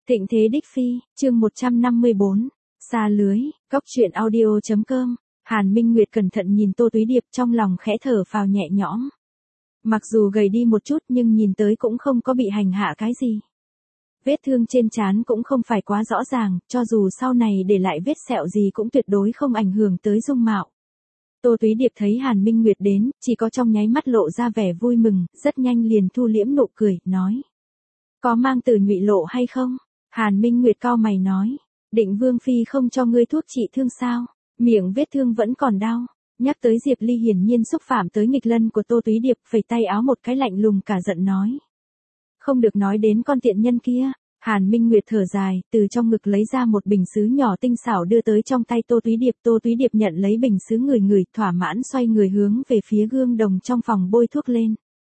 Thịnh thế đích phi, chương 154. Xa lưới, góc truyện audio.com. Hàn Minh Nguyệt cẩn thận nhìn Tô Túy Điệp, trong lòng khẽ thở phào nhẹ nhõm. Mặc dù gầy đi một chút nhưng nhìn tới cũng không có bị hành hạ cái gì. Vết thương trên trán cũng không phải quá rõ ràng, cho dù sau này để lại vết sẹo gì cũng tuyệt đối không ảnh hưởng tới dung mạo. Tô Túy Điệp thấy Hàn Minh Nguyệt đến, chỉ có trong nháy mắt lộ ra vẻ vui mừng, rất nhanh liền thu liễm nụ cười, nói. Có mang từ Nhụy Lộ hay không? Hàn Minh Nguyệt cau mày nói. Định Vương Phi không cho ngươi thuốc trị thương sao? Miệng vết thương vẫn còn đau. Nhắc tới Diệp Ly hiển nhiên xúc phạm tới nghịch lân của Tô Túy Điệp, phẩy tay áo một cái lạnh lùng cả giận nói. Không được nói đến con tiện nhân kia. Hàn Minh Nguyệt thở dài, từ trong ngực lấy ra một bình sứ nhỏ tinh xảo đưa tới trong tay Tô Túy Điệp. Tô Túy Điệp nhận lấy bình sứ ngửi thỏa mãn xoay người hướng về phía gương đồng trong phòng bôi thuốc lên.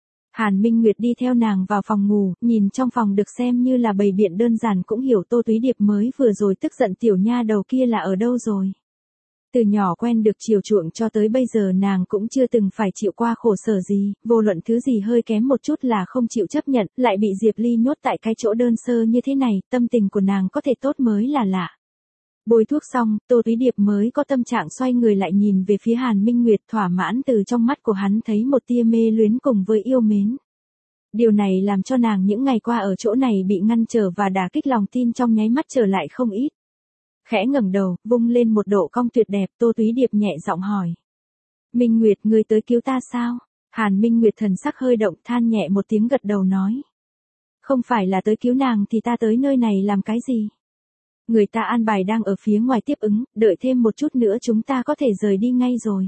Hàn Minh Nguyệt đi theo nàng vào phòng ngủ, nhìn trong phòng được xem như là bày biện đơn giản cũng hiểu Tô Túy Điệp mới vừa rồi tức giận tiểu nha đầu kia là ở đâu rồi. Từ nhỏ quen được chiều chuộng cho tới bây giờ nàng cũng chưa từng phải chịu qua khổ sở gì, vô luận thứ gì hơi kém một chút là không chịu chấp nhận, lại bị Diệp Ly nhốt tại cái chỗ đơn sơ như thế này, tâm tình của nàng có thể tốt mới là lạ. Bôi thuốc xong, Tô Túy Điệp mới có tâm trạng xoay người lại nhìn về phía Hàn Minh Nguyệt, thỏa mãn từ trong mắt của hắn thấy một tia mê luyến cùng với yêu mến. Điều này làm cho nàng những ngày qua ở chỗ này bị ngăn trở và đả kích lòng tin trong nháy mắt trở lại không ít. Khẽ ngẩng đầu, vung lên một độ cong tuyệt đẹp, Tô Túy Điệp nhẹ giọng hỏi. Minh Nguyệt, ngươi tới cứu ta sao? Hàn Minh Nguyệt thần sắc hơi động, than nhẹ một tiếng gật đầu nói. Không phải là tới cứu nàng thì ta tới nơi này làm cái gì? Người ta an bài đang ở phía ngoài tiếp ứng, đợi thêm một chút nữa chúng ta có thể rời đi ngay rồi.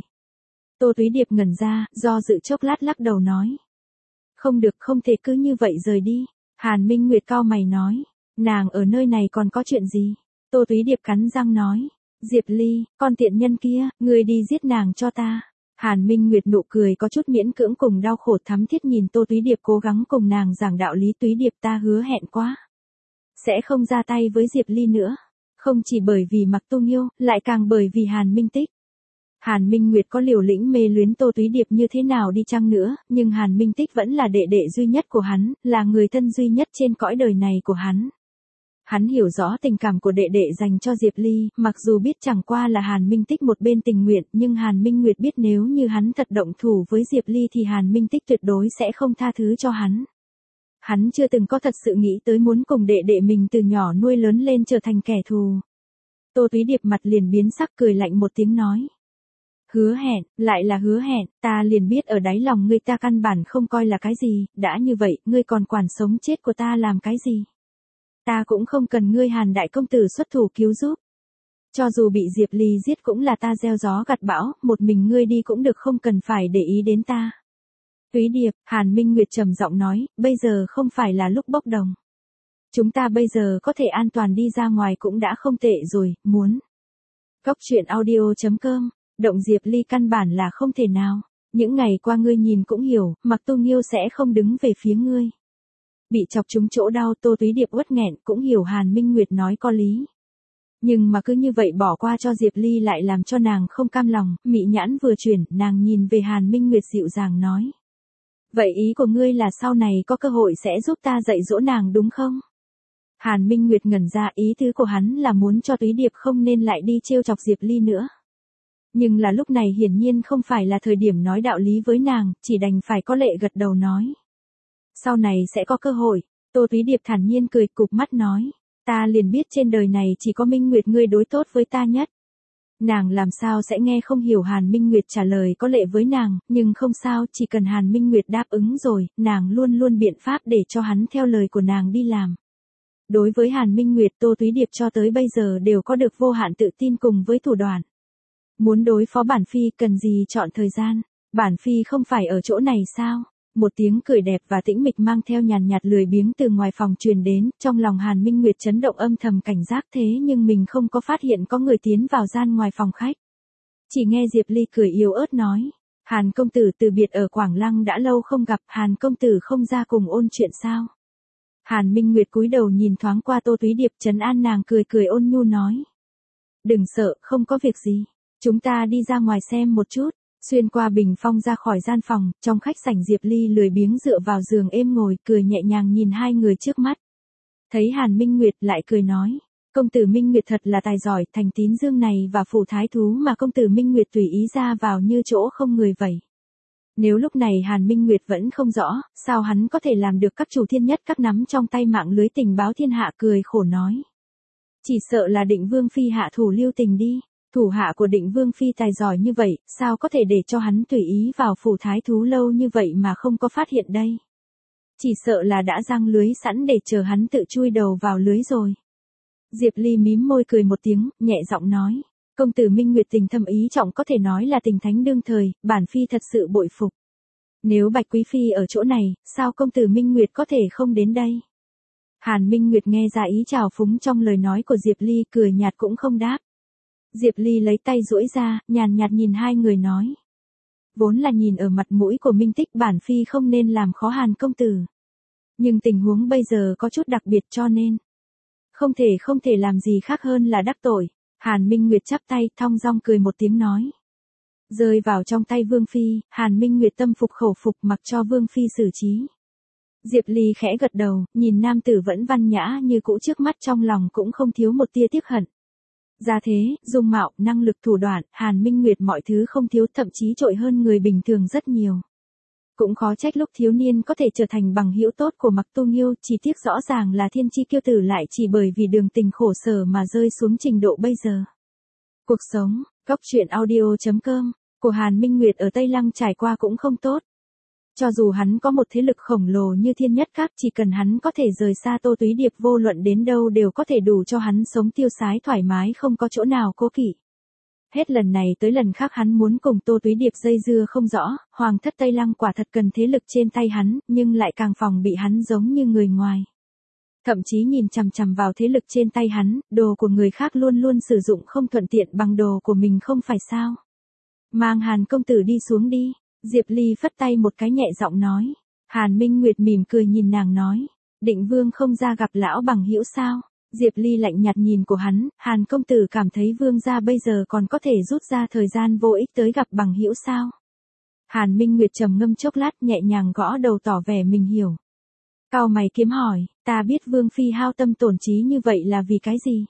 Tô Túy Điệp ngẩn ra, do dự chốc lát lắc đầu nói. Không được, không thể cứ như vậy rời đi. Hàn Minh Nguyệt cau mày nói. Nàng ở nơi này còn có chuyện gì? Tô Túy Điệp cắn răng nói. Diệp Ly, con tiện nhân kia, ngươi đi giết nàng cho ta. Hàn Minh Nguyệt nụ cười có chút miễn cưỡng cùng đau khổ thắm thiết nhìn Tô Túy Điệp cố gắng cùng nàng giảng đạo lý. Túy Điệp, ta hứa hẹn quá. Sẽ không ra tay với Diệp Ly nữa. Không chỉ bởi vì Mặc Tu Nghiêu, lại càng bởi vì Hàn Minh Tích. Hàn Minh Nguyệt có liều lĩnh mê luyến Tô Túy Điệp như thế nào đi chăng nữa, nhưng Hàn Minh Tích vẫn là đệ đệ duy nhất của hắn, là người thân duy nhất trên cõi đời này của hắn. Hắn hiểu rõ tình cảm của đệ đệ dành cho Diệp Ly, mặc dù biết chẳng qua là Hàn Minh Tích một bên tình nguyện, nhưng Hàn Minh Nguyệt biết nếu như hắn thật động thủ với Diệp Ly thì Hàn Minh Tích tuyệt đối sẽ không tha thứ cho hắn. Hắn chưa từng có thật sự nghĩ tới muốn cùng đệ đệ mình từ nhỏ nuôi lớn lên trở thành kẻ thù. Tô Túy Điệp mặt liền biến sắc, cười lạnh một tiếng nói. Hứa hẹn, lại là hứa hẹn, ta liền biết ở đáy lòng ngươi ta căn bản không coi là cái gì, đã như vậy, ngươi còn quản sống chết của ta làm cái gì? Ta cũng không cần ngươi Hàn đại công tử xuất thủ cứu giúp. Cho dù bị Diệp Ly giết cũng là ta gieo gió gặt bão, một mình ngươi đi cũng được, không cần phải để ý đến ta. Túy Điệp, Hàn Minh Nguyệt trầm giọng nói, bây giờ không phải là lúc bốc đồng. Chúng ta bây giờ có thể an toàn đi ra ngoài cũng đã không tệ rồi, muốn. Góc truyện audio.com, động Diệp Ly căn bản là không thể nào. Những ngày qua ngươi nhìn cũng hiểu, Mặc Tu Nghiêu sẽ không đứng về phía ngươi. Bị chọc trúng chỗ đau, Tô Túy Điệp uất nghẹn, cũng hiểu Hàn Minh Nguyệt nói có lý. Nhưng mà cứ như vậy bỏ qua cho Diệp Ly lại làm cho nàng không cam lòng, mị nhãn vừa chuyển, nàng nhìn về Hàn Minh Nguyệt dịu dàng nói. Vậy ý của ngươi là sau này có cơ hội sẽ giúp ta dạy dỗ nàng đúng không? Hàn Minh Nguyệt ngẩn ra, ý tứ của hắn là muốn cho Túy Điệp không nên lại đi trêu chọc Diệp Ly nữa. Nhưng là lúc này hiển nhiên không phải là thời điểm nói đạo lý với nàng, chỉ đành phải có lệ gật đầu nói. Sau này sẽ có cơ hội, Tô Túy Điệp thản nhiên cười cụp mắt nói. Ta liền biết trên đời này chỉ có Minh Nguyệt ngươi đối tốt với ta nhất. Nàng làm sao sẽ nghe không hiểu Hàn Minh Nguyệt trả lời có lệ với nàng, nhưng không sao, chỉ cần Hàn Minh Nguyệt đáp ứng rồi, nàng luôn luôn biện pháp để cho hắn theo lời của nàng đi làm. Đối với Hàn Minh Nguyệt, Tô Túy Điệp cho tới bây giờ đều có được vô hạn tự tin cùng với thủ đoạn. Muốn đối phó bản phi cần gì chọn thời gian, bản phi không phải ở chỗ này sao? Một tiếng cười đẹp và tĩnh mịch mang theo nhàn nhạt lười biếng từ ngoài phòng truyền đến, trong lòng Hàn Minh Nguyệt chấn động, âm thầm cảnh giác, thế nhưng mình không có phát hiện có người tiến vào gian ngoài phòng khách. Chỉ nghe Diệp Ly cười yếu ớt nói, Hàn công tử từ biệt ở Quảng Lăng đã lâu không gặp, Hàn công tử không ra cùng ôn chuyện sao? Hàn Minh Nguyệt cúi đầu nhìn thoáng qua Tô Túy Điệp, trấn an nàng, cười ôn nhu nói. Đừng sợ, không có việc gì, chúng ta đi ra ngoài xem một chút. Xuyên qua bình phong ra khỏi gian phòng, trong khách sảnh Diệp Ly lười biếng dựa vào giường êm ngồi, cười nhẹ nhàng nhìn hai người trước mắt. Thấy Hàn Minh Nguyệt lại cười nói, công tử Minh Nguyệt thật là tài giỏi, thành Tín Dương này và phủ thái thú mà công tử Minh Nguyệt tùy ý ra vào như chỗ không người vậy. Nếu lúc này Hàn Minh Nguyệt vẫn không rõ, sao hắn có thể làm được các chủ thiên nhất các nắm trong tay mạng lưới tình báo thiên hạ, cười khổ nói. Chỉ sợ là Định Vương Phi hạ thủ lưu tình đi, thủ hạ của Định Vương Phi tài giỏi như vậy, sao có thể để cho hắn tùy ý vào phủ thái thú lâu như vậy mà không có phát hiện đây. Chỉ sợ là đã giăng lưới sẵn để chờ hắn tự chui đầu vào lưới rồi. Diệp Ly mím môi cười một tiếng, nhẹ giọng nói. Công tử Minh Nguyệt tình thâm ý trọng, có thể nói là tình thánh đương thời, bản Phi thật sự bội phục. Nếu Bạch Quý Phi ở chỗ này, sao công tử Minh Nguyệt có thể không đến đây? Hàn Minh Nguyệt nghe ra ý trào phúng trong lời nói của Diệp Ly, cười nhạt cũng không đáp. Diệp Ly lấy tay duỗi ra, nhàn nhạt nhìn hai người nói. Vốn là nhìn ở mặt mũi của Minh Tích, bản Phi không nên làm khó Hàn công tử. Nhưng tình huống bây giờ có chút đặc biệt cho nên không thể làm gì khác hơn là đắc tội. Hàn Minh Nguyệt chắp tay, thong dong cười một tiếng nói. Rơi vào trong tay Vương Phi, Hàn Minh Nguyệt tâm phục khẩu phục, mặc cho Vương Phi xử trí. Diệp Ly khẽ gật đầu, nhìn nam tử vẫn văn nhã như cũ trước mắt, trong lòng cũng không thiếu một tia tiếc hận. Gia thế, dung mạo, năng lực, thủ đoạn, Hàn Minh Nguyệt mọi thứ không thiếu, thậm chí trội hơn người bình thường rất nhiều. Cũng khó trách lúc thiếu niên có thể trở thành bằng hữu tốt của Mặc Tu Nghiêu, chỉ tiếc rõ ràng là thiên chi kiêu tử lại chỉ bởi vì đường tình khổ sở mà rơi xuống trình độ bây giờ. Cuộc sống, góc truyện audio.com, của Hàn Minh Nguyệt ở Tây Lăng trải qua cũng không tốt. Cho dù hắn có một thế lực khổng lồ như thiên nhất các, chỉ cần hắn có thể rời xa Tô Túy Điệp, vô luận đến đâu đều có thể đủ cho hắn sống tiêu sái thoải mái, không có chỗ nào cố kỵ. Hết lần này tới lần khác hắn muốn cùng Tô Túy Điệp dây dưa không rõ, Hoàng thất Tây Lăng quả thật cần thế lực trên tay hắn, nhưng lại càng phòng bị hắn giống như người ngoài. Thậm chí nhìn chằm chằm vào thế lực trên tay hắn, đồ của người khác luôn luôn sử dụng không thuận tiện bằng đồ của mình, không phải sao. Mang Hàn công tử đi xuống đi. Diệp Ly phất tay một cái, nhẹ giọng nói. Hàn Minh Nguyệt mỉm cười nhìn nàng nói. Định Vương không ra gặp lão bằng hữu sao? Diệp Ly lạnh nhạt nhìn của hắn, Hàn công tử cảm thấy Vương gia bây giờ còn có thể rút ra thời gian vô ích tới gặp bằng hữu sao? Hàn Minh Nguyệt trầm ngâm chốc lát, nhẹ nhàng gõ đầu tỏ vẻ mình hiểu. Cau mày kiếm hỏi, ta biết Vương Phi hao tâm tổn trí như vậy là vì cái gì?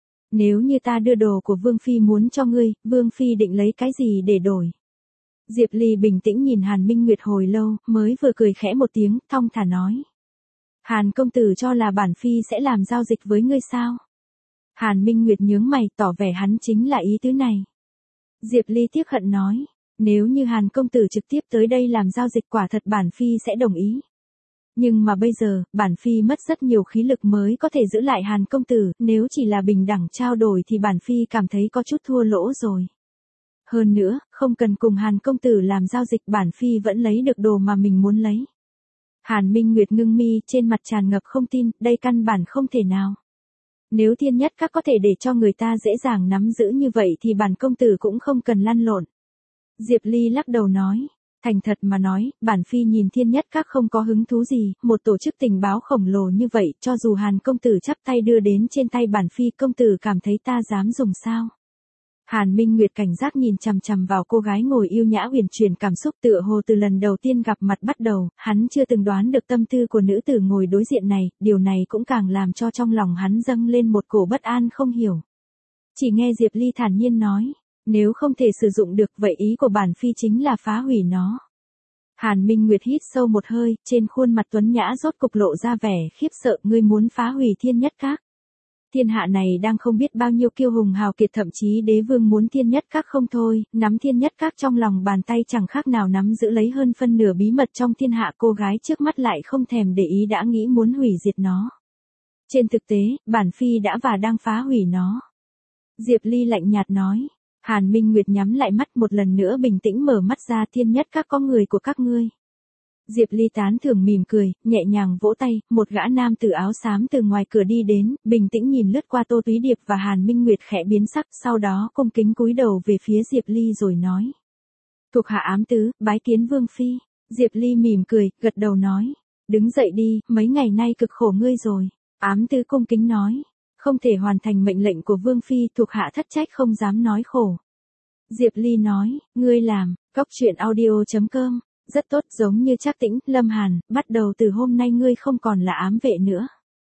Nếu như ta đưa đồ của Vương Phi muốn cho ngươi, Vương Phi định lấy cái gì để đổi? Diệp Ly bình tĩnh nhìn Hàn Minh Nguyệt hồi lâu, mới vừa cười khẽ một tiếng, thong thả nói. Hàn công tử cho là bản Phi sẽ làm giao dịch với ngươi sao? Hàn Minh Nguyệt nhướng mày, tỏ vẻ hắn chính là ý tứ này. Diệp Ly tiếc hận nói, nếu như Hàn công tử trực tiếp tới đây làm giao dịch, quả thật bản Phi sẽ đồng ý. Nhưng mà bây giờ, bản Phi mất rất nhiều khí lực mới có thể giữ lại Hàn công tử, nếu chỉ là bình đẳng trao đổi thì bản Phi cảm thấy có chút thua lỗ rồi. Hơn nữa, không cần cùng Hàn công tử làm giao dịch, bản Phi vẫn lấy được đồ mà mình muốn lấy. Hàn Minh Nguyệt ngưng mi, trên mặt tràn ngập không tin, đây căn bản không thể nào. Nếu thiên nhất các có thể để cho người ta dễ dàng nắm giữ như vậy thì bản công tử cũng không cần lăn lộn. Diệp Ly lắc đầu nói, thành thật mà nói, bản Phi nhìn thiên nhất các không có hứng thú gì, một tổ chức tình báo khổng lồ như vậy, cho dù Hàn công tử chắp tay đưa đến trên tay bản Phi, công tử cảm thấy ta dám dùng sao? Hàn Minh Nguyệt cảnh giác nhìn chằm chằm vào cô gái ngồi yêu nhã, huyền chuyển cảm xúc, tựa hồ từ lần đầu tiên gặp mặt bắt đầu, hắn chưa từng đoán được tâm tư của nữ tử ngồi đối diện này, điều này cũng càng làm cho trong lòng hắn dâng lên một cổ bất an không hiểu. Chỉ nghe Diệp Ly thản nhiên nói, nếu không thể sử dụng được, vậy ý của bản Phi chính là phá hủy nó. Hàn Minh Nguyệt hít sâu một hơi, trên khuôn mặt tuấn nhã rốt cục lộ ra vẻ khiếp sợ, ngươi muốn phá hủy thiên nhất các? Thiên hạ này đang không biết bao nhiêu kiêu hùng hào kiệt, thậm chí đế vương muốn thiên nhất các không thôi, nắm thiên nhất các trong lòng bàn tay chẳng khác nào nắm giữ lấy hơn phân nửa bí mật trong thiên hạ, cô gái trước mắt lại không thèm để ý đã nghĩ muốn hủy diệt nó. Trên thực tế, bản Phi đã và đang phá hủy nó. Diệp Ly lạnh nhạt nói. Hàn Minh Nguyệt nhắm lại mắt, một lần nữa bình tĩnh mở mắt ra, thiên nhất các có người của các ngươi. Diệp Ly tán thưởng mỉm cười, nhẹ nhàng vỗ tay, một gã nam tử áo xám từ ngoài cửa đi đến, bình tĩnh nhìn lướt qua Tô Túy Điệp và Hàn Minh Nguyệt, khẽ biến sắc, sau đó cung kính cúi đầu về phía Diệp Ly rồi nói. Thuộc hạ ám tứ, bái kiến Vương Phi. Diệp Ly mỉm cười, gật đầu nói. Đứng dậy đi, mấy ngày nay cực khổ ngươi rồi. Ám tứ cung kính nói. Không thể hoàn thành mệnh lệnh của Vương Phi, thuộc hạ thất trách không dám nói khổ. Diệp Ly nói, ngươi làm, góc truyện audio.com. Rất tốt, giống như Trác Tĩnh, Lâm Hàn, bắt đầu từ hôm nay ngươi không còn là ám vệ nữa.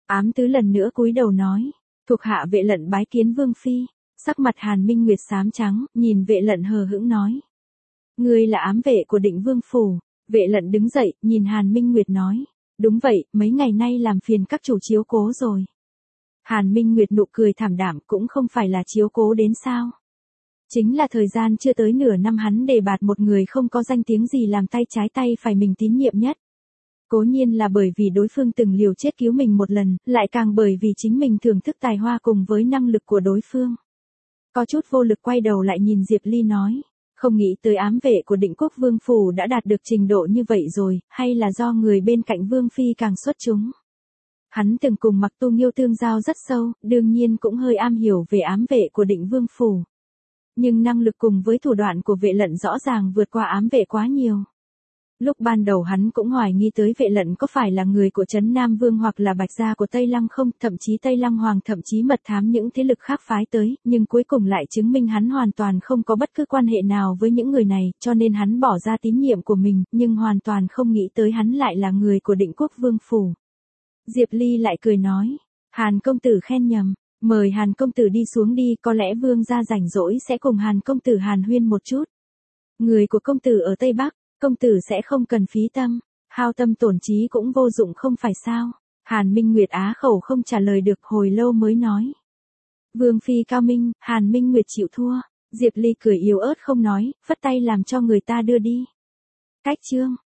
Ám tứ lần nữa cúi đầu nói, thuộc hạ Vệ Lận bái kiến vương phi. Sắc mặt Hàn Minh Nguyệt xám trắng, nhìn Vệ Lận hờ hững nói. Ngươi là ám vệ của Định Vương phủ. Vệ Lận đứng dậy, nhìn Hàn Minh Nguyệt nói. Đúng vậy, mấy ngày nay làm phiền các chủ chiếu cố rồi. Hàn Minh Nguyệt nụ cười thảm đạm, cũng không phải là chiếu cố đến sao. Chính là thời gian chưa tới nửa năm hắn đề bạt một người không có danh tiếng gì làm tay trái tay phải mình tín nhiệm nhất. Cố nhiên là bởi vì đối phương từng liều chết cứu mình một lần, lại càng bởi vì chính mình thưởng thức tài hoa cùng với năng lực của đối phương. Có chút vô lực quay đầu lại nhìn Diệp Ly nói, không nghĩ tới ám vệ của Định Quốc Vương phủ đã đạt được trình độ như vậy rồi, hay là do người bên cạnh Vương phi càng xuất chúng. Hắn từng cùng Mặc Tu Nghiêu tương giao rất sâu, đương nhiên cũng hơi am hiểu về ám vệ của Định Vương phủ. Nhưng năng lực cùng với thủ đoạn của Vệ Lận rõ ràng vượt qua ám vệ quá nhiều. Lúc ban đầu hắn cũng hoài nghi tới Vệ Lận có phải là người của Trấn Nam Vương hoặc là Bạch gia của Tây Lăng không, thậm chí Tây Lăng Hoàng thậm chí mật thám những thế lực khác phái tới, nhưng cuối cùng lại chứng minh hắn hoàn toàn không có bất cứ quan hệ nào với những người này, cho nên hắn bỏ ra tín nhiệm của mình, nhưng hoàn toàn không nghĩ tới hắn lại là người của Định Quốc Vương phủ. Diệp Ly lại cười nói, Hàn công tử khen nhầm, mời Hàn công tử đi xuống đi, có lẽ vương gia rảnh rỗi sẽ cùng Hàn công tử hàn huyên một chút. Người của công tử ở Tây Bắc, công tử sẽ không cần phí tâm, hao tâm tổn trí cũng vô dụng không phải sao. Hàn Minh Nguyệt á khẩu không trả lời được, hồi lâu mới nói. Vương phi cao minh, Hàn Minh Nguyệt chịu thua. Diệp Ly cười yếu ớt không nói, phất tay làm cho người ta đưa đi. Cách chương